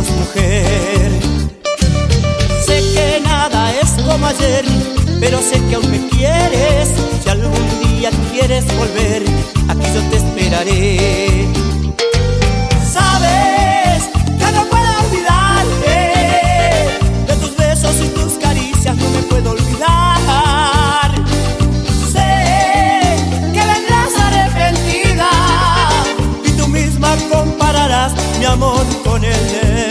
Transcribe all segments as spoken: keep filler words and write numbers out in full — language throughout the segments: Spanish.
celos, mujer. Sé que nada es como ayer, pero sé que aún me quieres. Si algún día quieres volver, aquí yo te esperaré. Sabes que no puedo olvidarte, de tus besos y tus caricias no me puedo olvidar. Sé que vendrás arrepentida y tú misma compararás mi amor con el de él.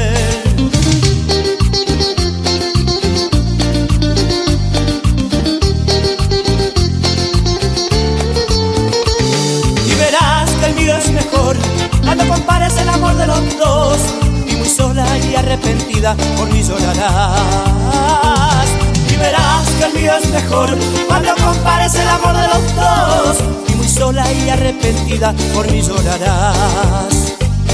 Cuando compares el amor de los dos, y muy sola y arrepentida por mí llorarás. Y verás que el mío es mejor. Cuando compares el amor de los dos, y muy sola y arrepentida por mí llorarás.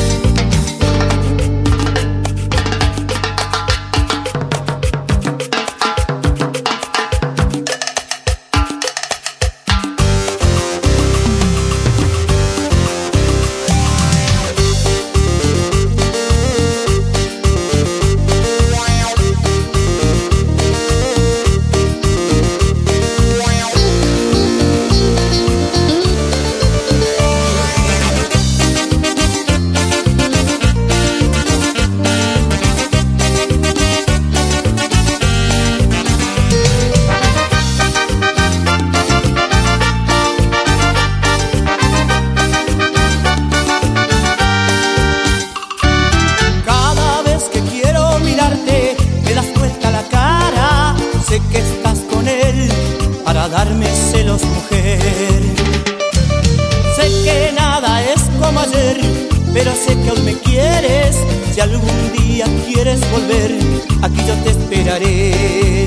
Sé que estás con él para darme celos, mujer. Sé que nada es como ayer, pero sé que aún me quieres. Si algún día quieres volver, aquí yo te esperaré.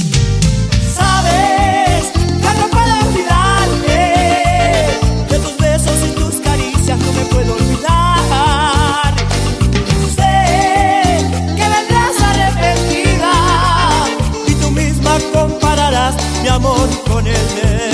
Sabes que no puedo olvidarte, de tus besos y tus caricias no me puedo olvidar. Sé que vendrás arrepentida y tú misma compararás mi amor con el de él.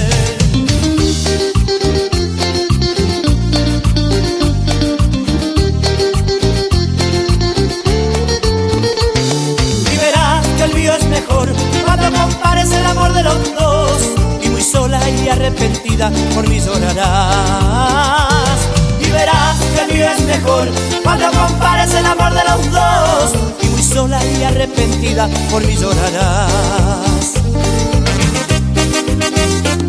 Y verás que el mío es mejor cuando compares el amor de los dos, y muy sola y arrepentida por mí llorarás. Y verás que el mío es mejor cuando compares el amor de los dos, y muy sola y arrepentida por mí llorarás.